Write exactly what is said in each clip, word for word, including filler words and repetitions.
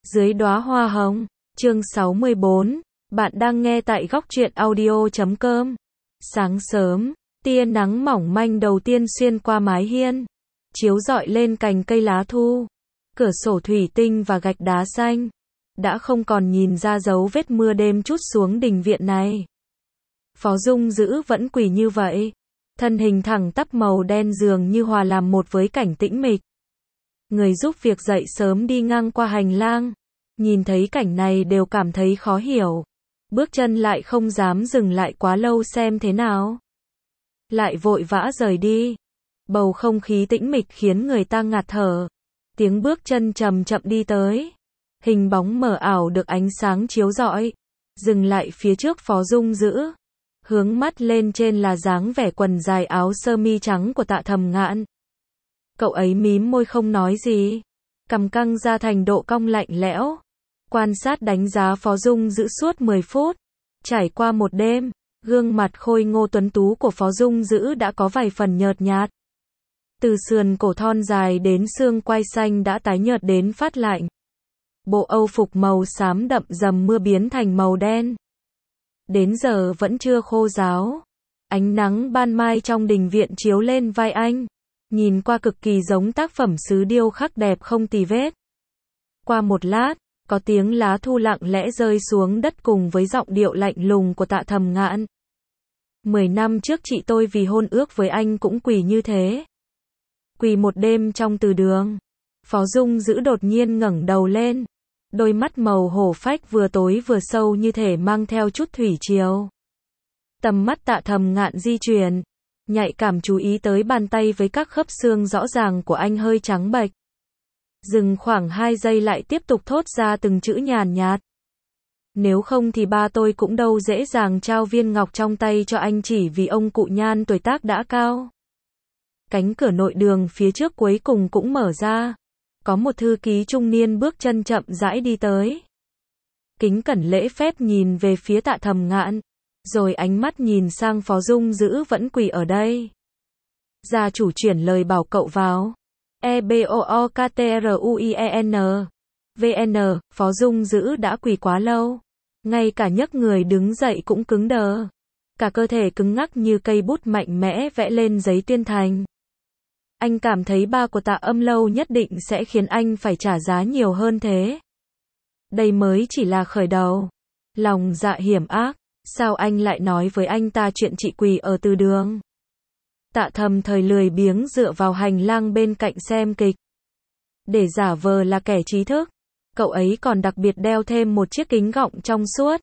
Dưới đóa hoa hồng, chương sáu mươi bốn, bạn đang nghe tại góc truyện audio chấm com. Sáng sớm, tia nắng mỏng manh đầu tiên xuyên qua mái hiên, chiếu rọi lên cành cây lá thu, cửa sổ thủy tinh và gạch đá xanh, đã không còn nhìn ra dấu vết mưa đêm trút xuống đình viện này. Phó Dung Dữ vẫn quỳ như vậy, thân hình thẳng tắp màu đen dường như hòa làm một với cảnh tĩnh mịch. Người giúp việc dậy sớm đi ngang qua hành lang, nhìn thấy cảnh này đều cảm thấy khó hiểu, bước chân lại không dám dừng lại quá lâu xem thế nào, lại vội vã rời đi. Bầu không khí tĩnh mịch khiến người ta ngạt thở, tiếng bước chân chậm chậm đi tới, hình bóng mờ ảo được ánh sáng chiếu rọi, dừng lại phía trước Phó Dung Dữ, hướng mắt lên trên là dáng vẻ quần dài áo sơ mi trắng của Tạ Thầm Ngạn. Cậu ấy mím môi không nói gì, cằm căng ra thành độ cong lạnh lẽo, quan sát đánh giá Phó Dung Dữ suốt mười phút. Trải qua một đêm, gương mặt khôi ngô tuấn tú của Phó Dung Dữ đã có vài phần nhợt nhạt. Từ sườn cổ thon dài đến xương quai xanh đã tái nhợt đến phát lạnh. Bộ âu phục màu xám đậm dầm mưa biến thành màu đen. Đến giờ vẫn chưa khô ráo. Ánh nắng ban mai trong đình viện chiếu lên vai anh, nhìn qua cực kỳ giống tác phẩm sứ điêu khắc đẹp không tì vết. Qua một lát, có tiếng lá thu lặng lẽ rơi xuống đất cùng với giọng điệu lạnh lùng của Tạ Thầm Ngạn. Mười năm trước chị tôi vì hôn ước với anh cũng quỳ như thế. Quỳ một đêm trong từ đường. Phó Dung Dữ đột nhiên ngẩng đầu lên, đôi mắt màu hổ phách vừa tối vừa sâu như thể mang theo chút thủy triều. Tầm mắt Tạ Thầm Ngạn di chuyển, nhạy cảm chú ý tới bàn tay với các khớp xương rõ ràng của anh hơi trắng bệch. Dừng khoảng hai giây lại tiếp tục thốt ra từng chữ nhàn nhạt. Nếu không thì ba tôi cũng đâu dễ dàng trao viên ngọc trong tay cho anh chỉ vì ông cụ Nhan tuổi tác đã cao. Cánh cửa nội đường phía trước cuối cùng cũng mở ra. Có một thư ký trung niên bước chân chậm rãi đi tới. Kính cẩn lễ phép nhìn về phía Tạ Thầm Ngạn, rồi ánh mắt nhìn sang Phó Dung Dữ vẫn quỳ ở đây. Gia chủ chuyển lời bảo cậu vào. E B O O K T R U I E N V N, Phó Dung Dữ đã quỳ quá lâu, ngay cả nhấc người đứng dậy cũng cứng đờ, cả cơ thể cứng ngắc như cây bút mạnh mẽ vẽ lên giấy tuyên thành. Anh cảm thấy ba của Tạ Âm Lâu nhất định sẽ khiến anh phải trả giá nhiều hơn thế. Đây mới chỉ là khởi đầu. Lòng dạ hiểm ác, sao anh lại nói với anh ta chuyện chị quỳ ở từ đường? Tạ Thầm thời lười biếng dựa vào hành lang bên cạnh xem kịch. Để giả vờ là kẻ trí thức, cậu ấy còn đặc biệt đeo thêm một chiếc kính gọng trong suốt,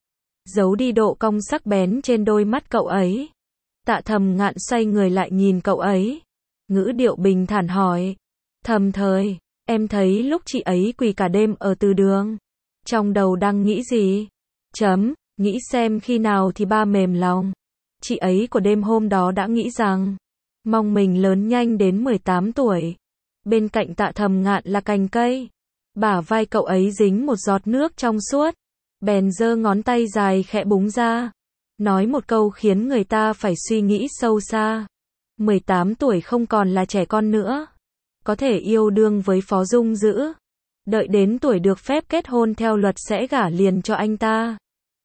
giấu đi độ cong sắc bén trên đôi mắt cậu ấy. Tạ Thầm Ngạn xoay người lại nhìn cậu ấy, ngữ điệu bình thản hỏi. Thầm thời, em thấy lúc chị ấy quỳ cả đêm ở từ đường, trong đầu đang nghĩ gì? Chấm, nghĩ xem khi nào thì ba mềm lòng. Chị ấy của đêm hôm đó đã nghĩ rằng, mong mình lớn nhanh đến mười tám tuổi. Bên cạnh Tạ Thầm Ngạn là cành cây. Bả vai cậu ấy dính một giọt nước trong suốt. Bèn giơ ngón tay dài khẽ búng ra. Nói một câu khiến người ta phải suy nghĩ sâu xa. mười tám tuổi không còn là trẻ con nữa. Có thể yêu đương với Phó Dung Dữ. Đợi đến tuổi được phép kết hôn theo luật sẽ gả liền cho anh ta.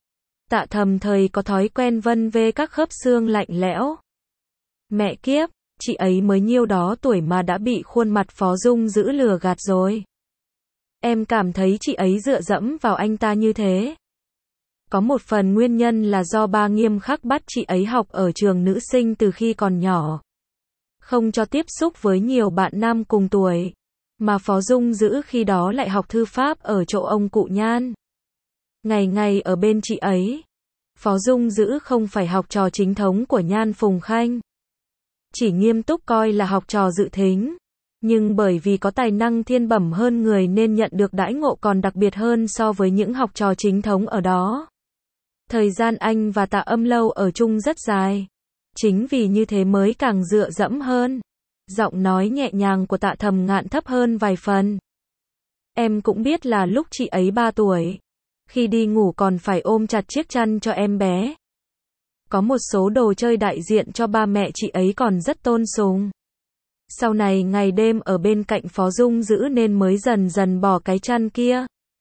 Tạ Thầm thời có thói quen vân vê các khớp xương lạnh lẽo. Mẹ kiếp, chị ấy mới nhiêu đó tuổi mà đã bị khuôn mặt Phó Dung Dữ lừa gạt rồi. Em cảm thấy chị ấy dựa dẫm vào anh ta như thế. Có một phần nguyên nhân là do ba nghiêm khắc bắt chị ấy học ở trường nữ sinh từ khi còn nhỏ. Không cho tiếp xúc với nhiều bạn nam cùng tuổi. Mà Phó Dung Dữ khi đó lại học thư pháp ở chỗ ông cụ Nhan. Ngày ngày ở bên chị ấy. Phó Dung Dữ không phải học trò chính thống của Nhan Phùng Khanh. Chỉ nghiêm túc coi là học trò dự thính. Nhưng bởi vì có tài năng thiên bẩm hơn người nên nhận được đãi ngộ còn đặc biệt hơn so với những học trò chính thống ở đó. Thời gian anh và Tạ Âm Lâu ở chung rất dài. Chính vì như thế mới càng dựa dẫm hơn. Giọng nói nhẹ nhàng của Tạ Thầm Ngạn thấp hơn vài phần. Em cũng biết là lúc chị ấy ba tuổi. Khi đi ngủ còn phải ôm chặt chiếc chăn cho em bé. Có một số đồ chơi đại diện cho ba mẹ chị ấy còn rất tôn sùng. Sau này ngày đêm ở bên cạnh Phó Dung Dữ nên mới dần dần bỏ cái chăn kia.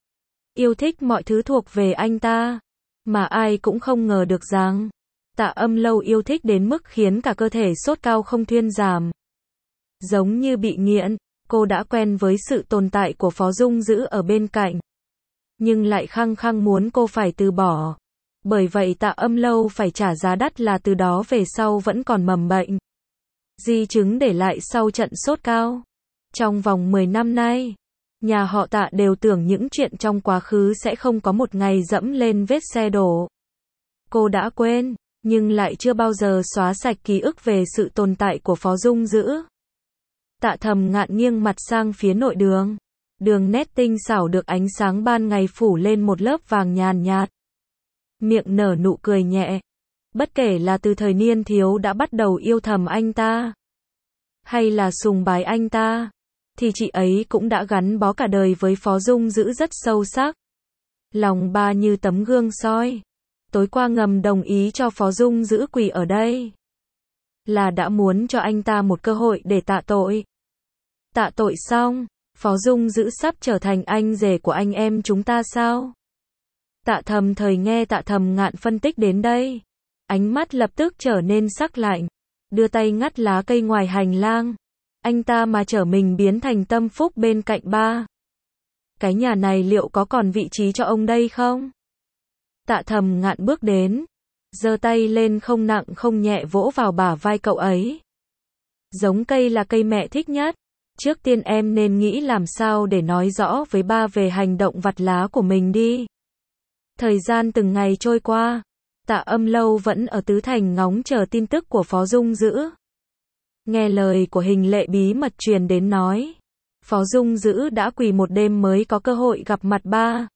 yêu thích mọi thứ thuộc về anh ta. Mà ai cũng không ngờ được rằng, Tạ Âm Lâu yêu thích đến mức khiến cả cơ thể sốt cao không thuyên giảm. Giống như bị nghiện, cô đã quen với sự tồn tại của Phó Dung Dữ ở bên cạnh. Nhưng lại khăng khăng muốn cô phải từ bỏ. Bởi vậy Tạ Âm Lâu phải trả giá đắt là từ đó về sau vẫn còn mầm bệnh. Di chứng để lại sau trận sốt cao. Trong vòng mười năm nay, nhà họ Tạ đều tưởng những chuyện trong quá khứ sẽ không có một ngày dẫm lên vết xe đổ. Cô đã quên, nhưng lại chưa bao giờ xóa sạch ký ức về sự tồn tại của Phó Dung Dữ. Tạ Thầm Ngạn nghiêng mặt sang phía nội đường. Đường nét tinh xảo được ánh sáng ban ngày phủ lên một lớp vàng nhàn nhạt. Miệng nở nụ cười nhẹ. Bất kể là từ thời niên thiếu đã bắt đầu yêu thầm anh ta, hay là sùng bái anh ta, thì chị ấy cũng đã gắn bó cả đời với Phó Dung Dữ rất sâu sắc. Lòng ba như tấm gương soi. Tối qua ngầm đồng ý cho Phó Dung Dữ quỳ ở đây, là đã muốn cho anh ta một cơ hội để tạ tội. Tạ tội xong, Phó Dung Dữ sắp trở thành anh rể của anh em chúng ta sao? Tạ Thầm Thời nghe Tạ Thầm Ngạn phân tích đến đây, ánh mắt lập tức trở nên sắc lạnh, đưa tay ngắt lá cây ngoài hành lang. Anh ta mà trở mình biến thành tâm phúc bên cạnh ba, cái nhà này liệu có còn vị trí cho ông đây không? Tạ Thầm Ngạn bước đến, giơ tay lên không nặng không nhẹ vỗ vào bả vai cậu ấy. Giống cây là cây mẹ thích nhất. Trước tiên em nên nghĩ làm sao để nói rõ với ba về hành động vặt lá của mình đi. Thời gian từng ngày trôi qua, Tạ Âm Lâu vẫn ở Tứ Thành ngóng chờ tin tức của Phó Dung Dữ. Nghe lời của Hình Lệ bí mật truyền đến nói, Phó Dung Dữ đã quỳ một đêm mới có cơ hội gặp mặt ba.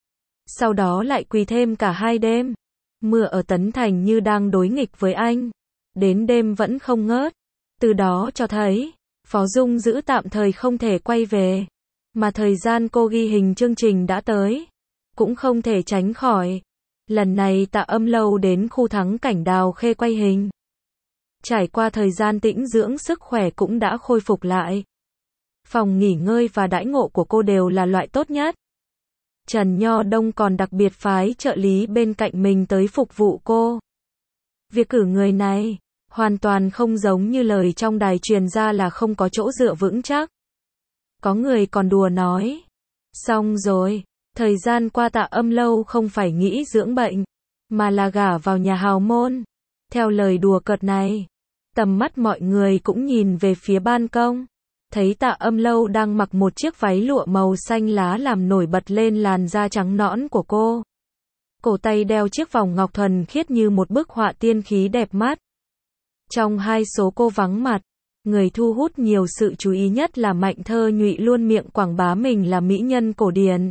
Sau đó lại quỳ thêm cả hai đêm. Mưa ở Tấn Thành như đang đối nghịch với anh. Đến đêm vẫn không ngớt. Từ đó cho thấy, Phó Dung Dữ tạm thời không thể quay về. Mà thời gian cô ghi hình chương trình đã tới. Cũng không thể tránh khỏi. Lần này Tạ Âm Lâu đến khu thắng cảnh Đào Khê quay hình. Trải qua thời gian tĩnh dưỡng, sức khỏe cũng đã khôi phục lại. Phòng nghỉ ngơi và đãi ngộ của cô đều là loại tốt nhất. Trần Nho Đông còn đặc biệt phái trợ lý bên cạnh mình tới phục vụ cô. Việc cử người này hoàn toàn không giống như lời trong đài truyền ra là không có chỗ dựa vững chắc. Có người còn đùa nói, xong rồi, thời gian qua Tạ Âm Lâu không phải nghĩ dưỡng bệnh, mà là gả vào nhà hào môn. Theo lời đùa cợt này, tầm mắt mọi người cũng nhìn về phía ban công. Thấy Tạ Âm Lâu đang mặc một chiếc váy lụa màu xanh lá làm nổi bật lên làn da trắng nõn của cô. Cổ tay đeo chiếc vòng ngọc thuần khiết như một bức họa tiên khí đẹp mắt. Trong hai số cô vắng mặt, người thu hút nhiều sự chú ý nhất là Mạnh Thơ Nhụy luôn miệng quảng bá mình là mỹ nhân cổ điển.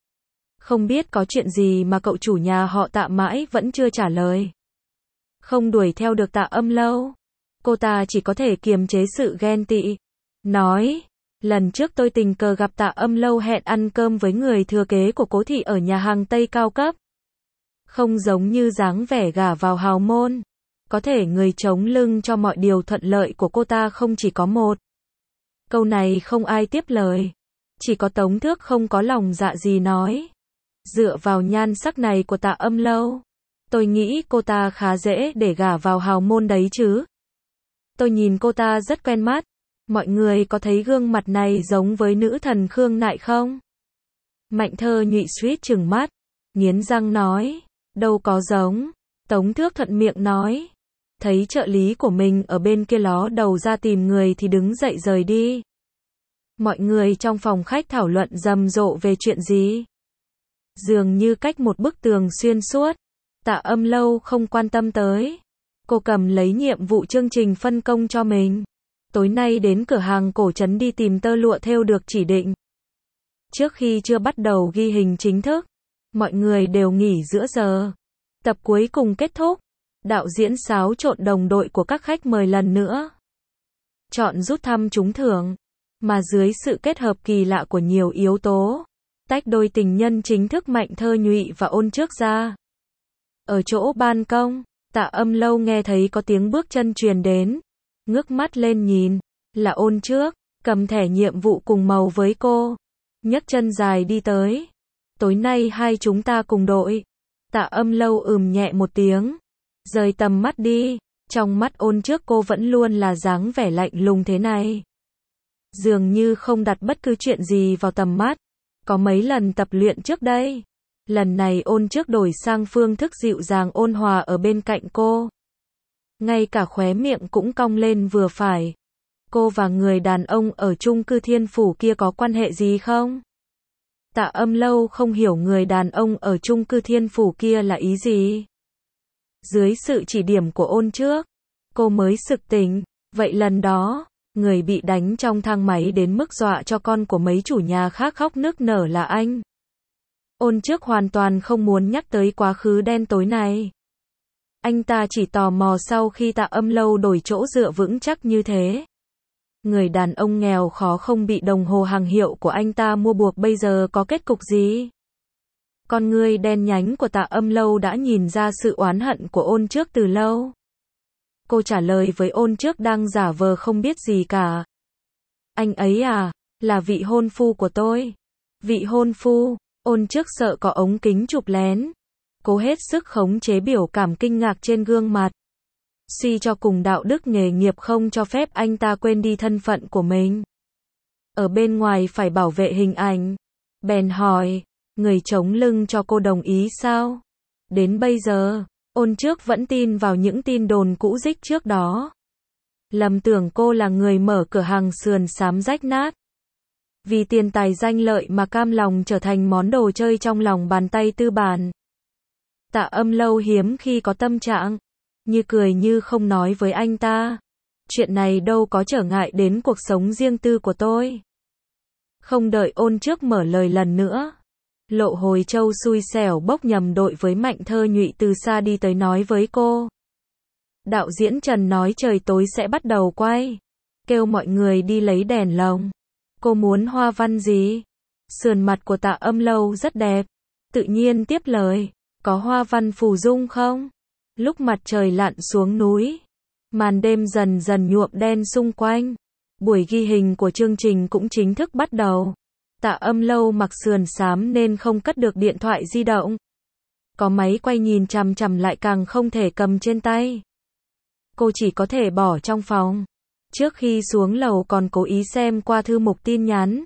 Không biết có chuyện gì mà cậu chủ nhà họ Tạ mãi vẫn chưa trả lời. Không đuổi theo được Tạ Âm Lâu, cô ta chỉ có thể kiềm chế sự ghen tị. Nói, lần trước tôi tình cờ gặp Tạ Âm Lâu hẹn ăn cơm với người thừa kế của Cố thị ở nhà hàng Tây cao cấp. Không giống như dáng vẻ gả vào hào môn. Có thể người chống lưng cho mọi điều thuận lợi của cô ta không chỉ có một. Câu này không ai tiếp lời. Chỉ có Tống Thước không có lòng dạ gì nói. Dựa vào nhan sắc này của Tạ Âm Lâu, tôi nghĩ cô ta khá dễ để gả vào hào môn đấy chứ. Tôi nhìn cô ta rất quen mắt. Mọi người có thấy gương mặt này giống với nữ thần Khương Nại không? Mạnh Thơ Nhụy suýt trừng mắt, nghiến răng nói, đâu có giống. Tống Thước thuận miệng nói, thấy trợ lý của mình ở bên kia ló đầu ra tìm người thì đứng dậy rời đi. Mọi người trong phòng khách thảo luận rầm rộ về chuyện gì? Dường như cách một bức tường xuyên suốt, Tạ Âm Lâu không quan tâm tới. Cô cầm lấy nhiệm vụ chương trình phân công cho mình. Tối nay đến cửa hàng cổ trấn đi tìm tơ lụa thêu được chỉ định. Trước khi chưa bắt đầu ghi hình chính thức, mọi người đều nghỉ giữa giờ. Tập cuối cùng kết thúc, đạo diễn xáo trộn đồng đội của các khách mời lần nữa. Chọn rút thăm trúng thưởng, mà dưới sự kết hợp kỳ lạ của nhiều yếu tố, tách đôi tình nhân chính thức Mạnh Thơ Nhụy và Ôn Trước ra. Ở chỗ ban công, Tạ Âm Lâu nghe thấy có tiếng bước chân truyền đến. Ngước mắt lên nhìn, là Ôn Trước, cầm thẻ nhiệm vụ cùng màu với cô. Nhấc chân dài đi tới. tối nay hai chúng ta cùng đội. Tạ Âm Lâu ừm nhẹ một tiếng, rời tầm mắt đi, trong mắt Ôn Trước cô vẫn luôn là dáng vẻ lạnh lùng thế này. Dường như không đặt bất cứ chuyện gì vào tầm mắt. Có mấy lần tập luyện trước đây, lần này Ôn Trước đổi sang phương thức dịu dàng ôn hòa ở bên cạnh cô. Ngay cả khóe miệng cũng cong lên vừa phải. Cô và người đàn ông ở chung cư Thiên Phủ kia có quan hệ gì không? Tạ Âm Lâu không hiểu người đàn ông ở chung cư Thiên Phủ kia là ý gì. Dưới sự chỉ điểm của Ôn Trước, cô mới sực tỉnh. Vậy lần đó, người bị đánh trong thang máy đến mức dọa cho con của mấy chủ nhà khác khóc nức nở là anh. Ôn Trước hoàn toàn không muốn nhắc tới quá khứ đen tối này. Anh ta chỉ tò mò sau khi Tạ Âm Lâu đổi chỗ dựa vững chắc như thế. Người đàn ông nghèo khó không bị đồng hồ hàng hiệu của anh ta mua buộc bây giờ có kết cục gì? Con ngươi đen nhánh của Tạ Âm Lâu đã nhìn ra sự oán hận của Ôn Trước từ lâu. Cô trả lời với Ôn Trước đang giả vờ không biết gì cả. Anh ấy à, là vị hôn phu của tôi. Vị hôn phu, Ôn Trước sợ có ống kính chụp lén. Cô hết sức khống chế biểu cảm kinh ngạc trên gương mặt. Suy cho cùng đạo đức nghề nghiệp không cho phép anh ta quên đi thân phận của mình. Ở bên ngoài phải bảo vệ hình ảnh. Bèn hỏi, người chống lưng cho cô đồng ý sao? Đến bây giờ, Ôn Trước vẫn tin vào những tin đồn cũ rích trước đó. Lầm tưởng cô là người mở cửa hàng sườn xám rách nát. Vì tiền tài danh lợi mà cam lòng trở thành món đồ chơi trong lòng bàn tay tư bản. Tạ Âm Lâu hiếm khi có tâm trạng, như cười như không nói với anh ta. Chuyện này đâu có trở ngại đến cuộc sống riêng tư của tôi. Không đợi Ôn Trước mở lời lần nữa. Lộ Hồi Châu xui xẻo bốc nhầm đội với Mạnh Thơ Nhụy từ xa đi tới nói với cô. Đạo diễn Trần nói trời tối sẽ bắt đầu quay. Kêu mọi người đi lấy đèn lồng. Cô muốn hoa văn gì? Sườn mặt của Tạ Âm Lâu rất đẹp. Tự nhiên tiếp lời. Có hoa văn phù dung không? Lúc mặt trời lặn xuống núi, màn đêm dần dần nhuộm đen xung quanh. Buổi ghi hình của chương trình cũng chính thức bắt đầu. Tạ Âm Lâu mặc sườn xám nên không cất được điện thoại di động. Có máy quay nhìn chằm chằm lại càng không thể cầm trên tay. Cô chỉ có thể bỏ trong phòng. Trước khi xuống lầu còn cố ý xem qua thư mục tin nhắn.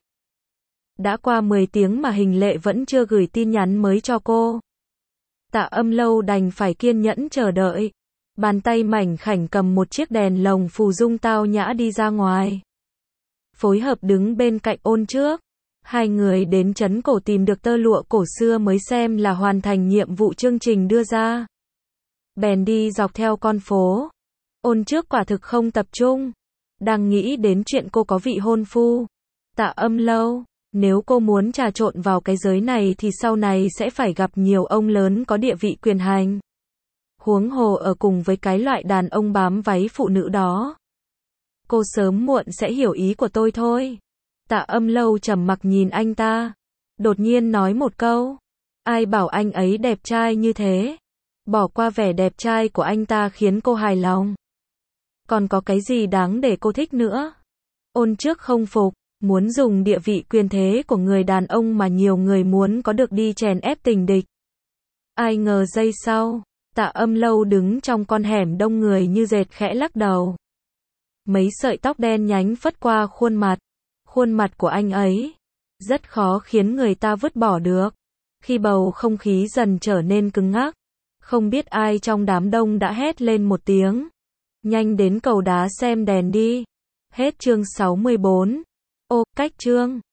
Đã qua mười tiếng mà Hình Lệ vẫn chưa gửi tin nhắn mới cho cô. Tạ Âm Lâu đành phải kiên nhẫn chờ đợi. Bàn tay mảnh khảnh cầm một chiếc đèn lồng phù dung tao nhã đi ra ngoài. Phối hợp đứng bên cạnh Ôn Trước. Hai người đến trấn cổ tìm được tơ lụa cổ xưa mới xem là hoàn thành nhiệm vụ chương trình đưa ra. Bèn đi dọc theo con phố. Ôn Trước quả thực không tập trung. Đang nghĩ đến chuyện cô có vị hôn phu. Tạ Âm Lâu, nếu cô muốn trà trộn vào cái giới này thì sau này sẽ phải gặp nhiều ông lớn có địa vị quyền hành. Huống hồ ở cùng với cái loại đàn ông bám váy phụ nữ đó. Cô sớm muộn sẽ hiểu ý của tôi thôi. Tạ Âm Lâu trầm mặc nhìn anh ta. Đột nhiên nói một câu. Ai bảo anh ấy đẹp trai như thế? Bỏ qua vẻ đẹp trai của anh ta khiến cô hài lòng. Còn có cái gì đáng để cô thích nữa? Ôn Trước không phục. Muốn dùng địa vị quyền thế của người đàn ông mà nhiều người muốn có được đi chèn ép tình địch. Ai ngờ giây sau, Tạ Âm Lâu đứng trong con hẻm đông người như dệt khẽ lắc đầu. Mấy sợi tóc đen nhánh phất qua khuôn mặt. Khuôn mặt của anh ấy rất khó khiến người ta vứt bỏ được. Khi bầu không khí dần trở nên cứng ngắc, không biết ai trong đám đông đã hét lên một tiếng. Nhanh đến cầu đá xem đèn đi. Hết chương sáu mươi bốn. Ô, cách chương.